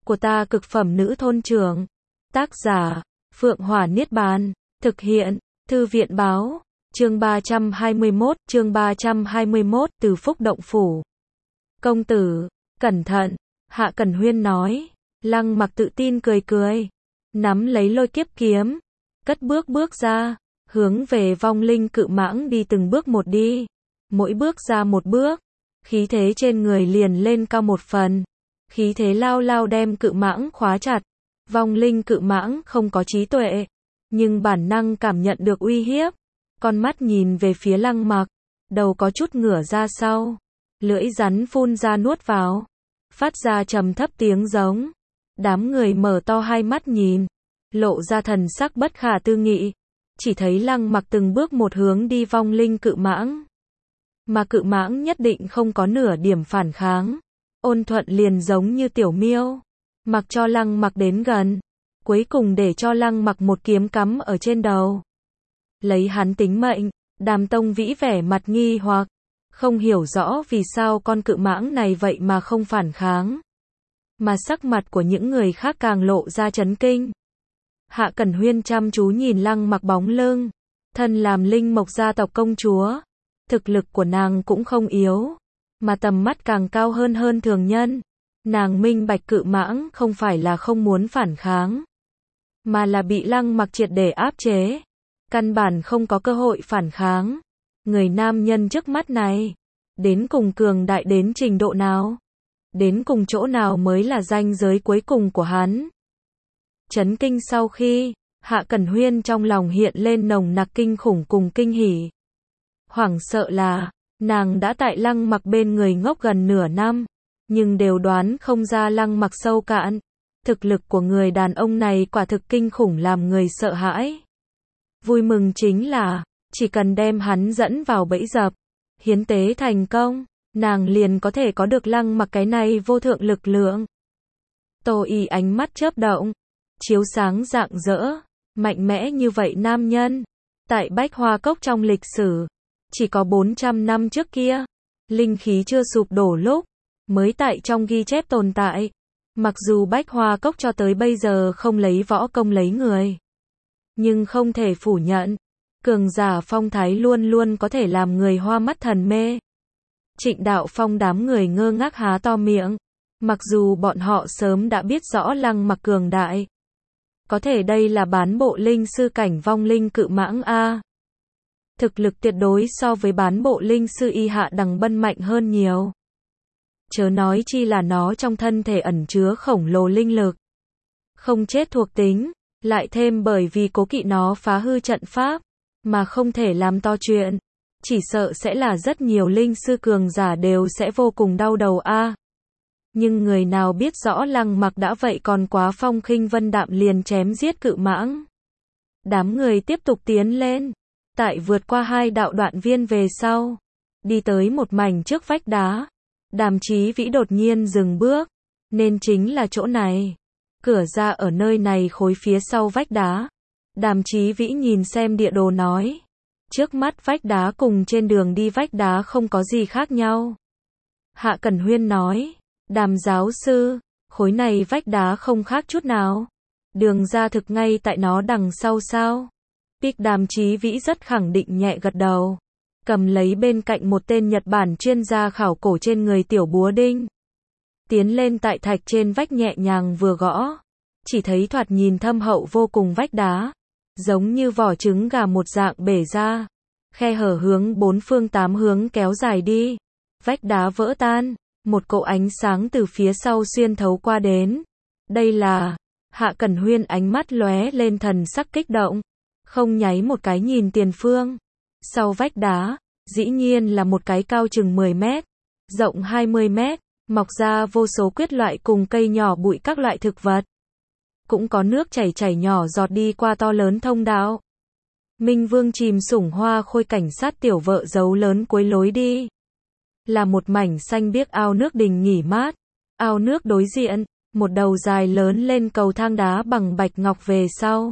của ta cực phẩm nữ thôn trưởng. Tác giả, Phượng Hỏa Niết Bàn. Thực hiện, Thư viện báo. Chương 321, Từ Phúc Động Phủ. Công tử, cẩn thận, Hạ Cẩn Huyên nói. Lăng Mặc tự tin cười cười, nắm lấy lôi kiếp kiếm, cất bước ra, hướng về vong linh cự mãng đi từng bước một đi. Mỗi bước ra một bước, khí thế trên người liền lên cao một phần. Khí thế lao đem cự mãng khóa chặt. Vong linh cự mãng không có trí tuệ, nhưng bản năng cảm nhận được uy hiếp. Con mắt nhìn về phía Lăng Mặc, đầu có chút ngửa ra sau, lưỡi rắn phun ra nuốt vào, phát ra trầm thấp tiếng giống. Đám người mở to hai mắt nhìn, lộ ra thần sắc bất khả tư nghị. Chỉ thấy Lăng Mặc từng bước một hướng đi vong linh cự mãng, mà cự mãng nhất định không có nửa điểm phản kháng, ôn thuận liền giống như tiểu miêu, mặc cho Lăng Mặc đến gần, cuối cùng để cho Lăng Mặc một kiếm cắm ở trên đầu, lấy hắn tính mệnh. Đàm Tông Vĩ vẻ mặt nghi hoặc, không hiểu rõ vì sao con cự mãng này vậy mà không phản kháng, mà sắc mặt của những người khác càng lộ ra chấn kinh. Hạ Cẩn Huyên chăm chú nhìn Lăng Mặc bóng lưng, thân làm Linh Mộc gia tộc công chúa, thực lực của nàng cũng không yếu, mà tầm mắt càng cao hơn thường nhân. Nàng minh bạch cự mãng không phải là không muốn phản kháng, mà là bị Lăng Mặc triệt để áp chế, căn bản không có cơ hội phản kháng. Người nam nhân trước mắt này, đến cùng cường đại đến trình độ nào? Đến cùng chỗ nào mới là ranh giới cuối cùng của hắn? Chấn kinh sau khi, Hạ Cẩn Huyên trong lòng hiện lên nồng nặc kinh khủng cùng kinh hỉ. Hoảng sợ là, nàng đã tại Lăng Mặc bên người ngốc gần nửa năm, nhưng đều đoán không ra Lăng Mặc sâu cạn. Thực lực của người đàn ông này quả thực kinh khủng làm người sợ hãi. Vui mừng chính là, chỉ cần đem hắn dẫn vào bẫy dập, hiến tế thành công, nàng liền có thể có được Lăng Mặc cái này vô thượng lực lượng. Tô Y ánh mắt chớp động, chiếu sáng rạng rỡ, mạnh mẽ như vậy nam nhân, tại Bách Hoa Cốc trong lịch sử, chỉ có 400 năm trước kia, linh khí chưa sụp đổ lúc, mới tại trong ghi chép tồn tại. Mặc dù Bách Hoa Cốc cho tới bây giờ không lấy võ công lấy người, nhưng không thể phủ nhận, cường giả phong thái luôn luôn có thể làm người hoa mắt thần mê. Trịnh Đạo Phong đám người ngơ ngác há to miệng, mặc dù bọn họ sớm đã biết rõ Lăng Mặc cường đại. Có thể đây là bán bộ linh sư cảnh vong linh cự mãng a. Thực lực tuyệt đối so với bán bộ linh sư Y Hạ Đằng Bân mạnh hơn nhiều. Chớ nói chi là nó trong thân thể ẩn chứa khổng lồ linh lực, không chết thuộc tính, lại thêm bởi vì cố kỵ nó phá hư trận pháp, mà không thể làm to chuyện. Chỉ sợ sẽ là rất nhiều linh sư cường giả đều sẽ vô cùng đau đầu a. Nhưng người nào biết rõ Lăng Mặc đã vậy còn quá phong khinh vân đạm liền chém giết cự mãng. Đám người tiếp tục tiến lên, tại vượt qua 2 đạo đoạn viên về sau, đi tới một mảnh trước vách đá. Đàm Chí Vĩ đột nhiên dừng bước, nên chính là chỗ này. Cửa ra ở nơi này khối phía sau vách đá. Đàm Chí Vĩ nhìn xem địa đồ nói, trước mắt vách đá cùng trên đường đi vách đá không có gì khác nhau. Hạ Cẩn Huyên nói, Đàm giáo sư, khối này vách đá không khác chút nào. Đường ra thực ngay tại nó đằng sau sao? Đàm Chí Vĩ rất khẳng định nhẹ gật đầu, cầm lấy bên cạnh một tên Nhật Bản chuyên gia khảo cổ trên người tiểu búa đinh. Tiến lên tại thạch trên vách nhẹ nhàng vừa gõ, chỉ thấy thoạt nhìn thâm hậu vô cùng vách đá, giống như vỏ trứng gà một dạng bể ra, khe hở hướng 4 phương 8 hướng kéo dài đi. Vách đá vỡ tan, một cỗ ánh sáng từ phía sau xuyên thấu qua đến. Đây là, Hạ Cẩn Huyên ánh mắt lóe lên thần sắc kích động, không nháy một cái nhìn tiền phương. Sau vách đá, dĩ nhiên là một cái cao chừng 10 mét, rộng 20 mét, mọc ra vô số quyết loại cùng cây nhỏ bụi các loại thực vật. Cũng có nước chảy nhỏ giọt đi qua to lớn thông đạo. Minh Vương chìm sủng hoa khôi cảnh sát tiểu vợ giấu lớn cuối lối đi. Là một mảnh xanh biếc ao nước đình nghỉ mát. Ao nước đối diện, một đầu dài lớn lên cầu thang đá bằng bạch ngọc về sau.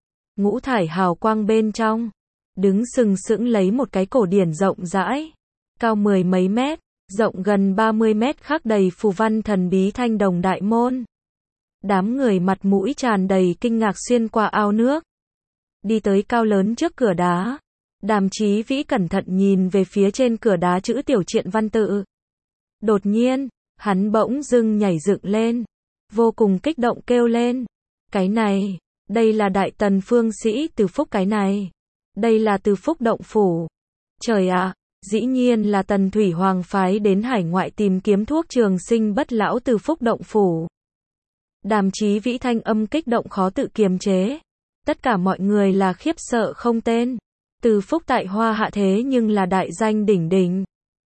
Ngũ thải hào quang bên trong, đứng sừng sững lấy một cái cổ điển rộng rãi, cao 10 mấy mét, rộng gần 30 mét khắc đầy phù văn thần bí thanh đồng đại môn. Đám người mặt mũi tràn đầy kinh ngạc xuyên qua ao nước. Đi tới cao lớn trước cửa đá. Đàm Chí Vĩ cẩn thận nhìn về phía trên cửa đá chữ tiểu truyện văn tự. Đột nhiên, hắn bỗng dưng nhảy dựng lên. Vô cùng kích động kêu lên. Cái này, đây là Đại Tần phương sĩ Từ Phúc cái này. Đây là Từ Phúc động phủ. Trời ạ, dĩ nhiên là Tần Thủy Hoàng phái đến hải ngoại tìm kiếm thuốc trường sinh bất lão Từ Phúc động phủ. Đàm Chí Vĩ thanh âm kích động khó tự kiềm chế. Tất cả mọi người là khiếp sợ không tên. Từ Phúc tại Hoa Hạ thế nhưng là đại danh đỉnh đỉnh.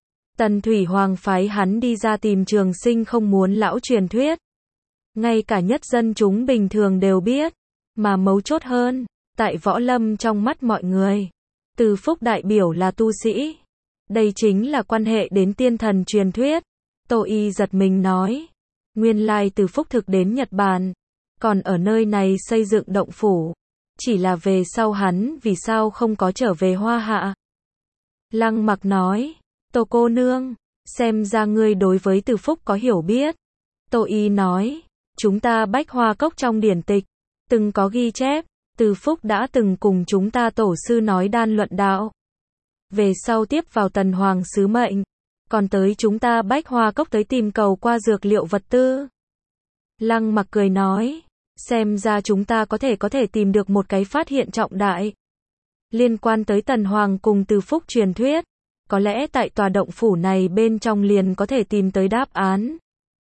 Tần Thủy Hoàng phái hắn đi ra tìm trường sinh không muốn lão truyền thuyết. Ngay cả nhất dân chúng bình thường đều biết. Mà mấu chốt hơn, tại võ lâm trong mắt mọi người, Từ Phúc đại biểu là tu sĩ. Đây chính là quan hệ đến tiên thần truyền thuyết. Tô Y giật mình nói. Nguyên lai Từ Phúc thực đến Nhật Bản. Còn ở nơi này xây dựng động phủ. Chỉ là về sau hắn vì sao không có trở về Hoa Hạ. Lăng Mặc nói. Tô cô nương, xem ra ngươi đối với Từ Phúc có hiểu biết. Tô Y nói. Chúng ta Bách Hoa Cốc trong điển tịch từng có ghi chép, Từ Phúc đã từng cùng chúng ta tổ sư nói đan luận đạo. Về sau tiếp vào Tần Hoàng sứ mệnh, còn tới chúng ta Bách Hoa Cốc tới tìm cầu qua dược liệu vật tư. Lăng Mặc cười nói, xem ra chúng ta có thể tìm được một cái phát hiện trọng đại. Liên quan tới Tần Hoàng cùng Từ Phúc truyền thuyết, có lẽ tại tòa động phủ này bên trong liền có thể tìm tới đáp án.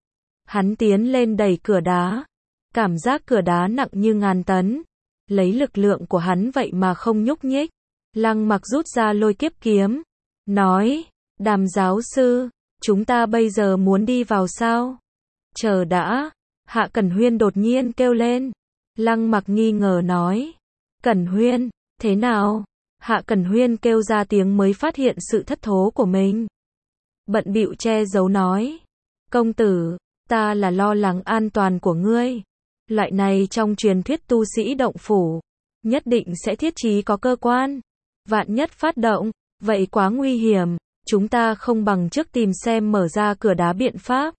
Hắn tiến lên đẩy cửa đá. Cảm giác cửa đá nặng như ngàn tấn. Lấy lực lượng của hắn vậy mà không nhúc nhích. Lăng Mặc rút ra lôi kiếp kiếm. Nói, Đàm giáo sư, chúng ta bây giờ muốn đi vào sao? Chờ đã. Hạ Cẩn Huyên đột nhiên kêu lên. Lăng Mặc nghi ngờ nói. Cẩn Huyên, thế nào? Hạ Cẩn Huyên kêu ra tiếng mới phát hiện sự thất thố của mình. Bận bịu che giấu nói. Công tử, ta là lo lắng an toàn của ngươi. Loại này trong truyền thuyết tu sĩ động phủ, nhất định sẽ thiết trí có cơ quan. Vạn nhất phát động, vậy quá nguy hiểm, chúng ta không bằng trước tìm xem mở ra cửa đá biện pháp.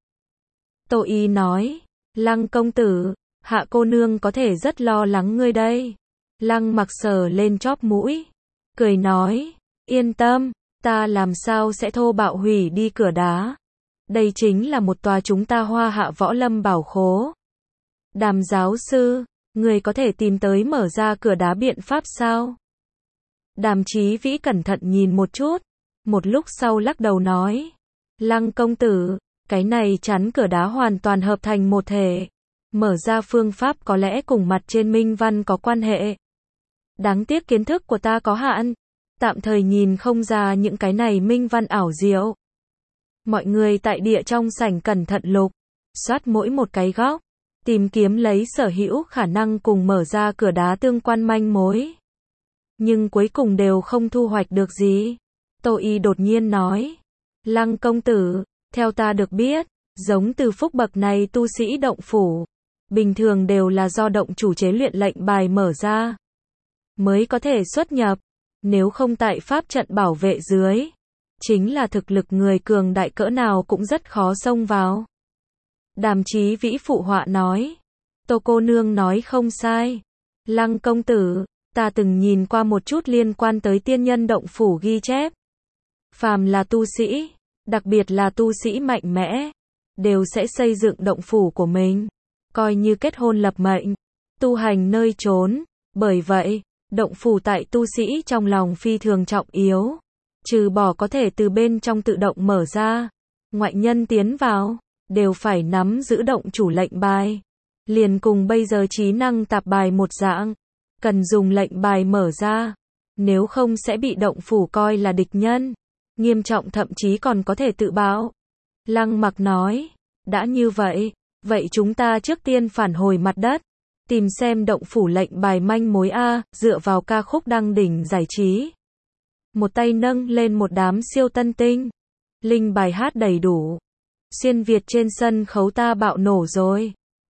Tô Y nói, Lăng công tử, Hạ cô nương có thể rất lo lắng ngươi đây. Lăng Mặc sờ lên chóp mũi, cười nói, yên tâm, ta làm sao sẽ thô bạo hủy đi cửa đá. Đây chính là một tòa chúng ta Hoa Hạ võ lâm bảo khố. Đàm giáo sư, người có thể tìm tới mở ra cửa đá biện pháp sao? Đàm Chí Vĩ cẩn thận nhìn một chút, một lúc sau lắc đầu nói. Lăng công tử, cái này chắn cửa đá hoàn toàn hợp thành một thể. Mở ra phương pháp có lẽ cùng mặt trên minh văn có quan hệ. Đáng tiếc kiến thức của ta có hạn, tạm thời nhìn không ra những cái này minh văn ảo diệu. Mọi người tại địa trong sảnh cẩn thận lục, soát mỗi một cái góc, tìm kiếm lấy sở hữu khả năng cùng mở ra cửa đá tương quan manh mối. Nhưng cuối cùng đều không thu hoạch được gì. Tô Y đột nhiên nói, Lăng công tử, theo ta được biết, giống Từ Phúc bậc này tu sĩ động phủ, bình thường đều là do động chủ chế luyện lệnh bài mở ra, mới có thể xuất nhập, nếu không tại pháp trận bảo vệ dưới. Chính là thực lực người cường đại cỡ nào cũng rất khó xông vào. Đàm Chí Vĩ phụ họa nói. Tô cô nương nói không sai. Lăng công tử, ta từng nhìn qua một chút liên quan tới tiên nhân động phủ ghi chép. Phàm là tu sĩ, đặc biệt là tu sĩ mạnh mẽ, đều sẽ xây dựng động phủ của mình, coi như kết hôn lập mệnh, tu hành nơi trốn. Bởi vậy, động phủ tại tu sĩ trong lòng phi thường trọng yếu. Trừ bỏ có thể từ bên trong tự động mở ra, ngoại nhân tiến vào, đều phải nắm giữ động chủ lệnh bài. Liền cùng bây giờ trí năng tạp bài một dạng, cần dùng lệnh bài mở ra, nếu không sẽ bị động phủ coi là địch nhân, nghiêm trọng thậm chí còn có thể tự bạo. Lăng Mặc nói, đã như vậy, vậy chúng ta trước tiên phản hồi mặt đất, tìm xem động phủ lệnh bài manh mối A, dựa vào ca khúc đăng đỉnh giải trí. Một tay nâng lên một đám siêu tân tinh. Linh bài hát đầy đủ. Xuyên Việt trên sân khấu ta bạo nổ rồi.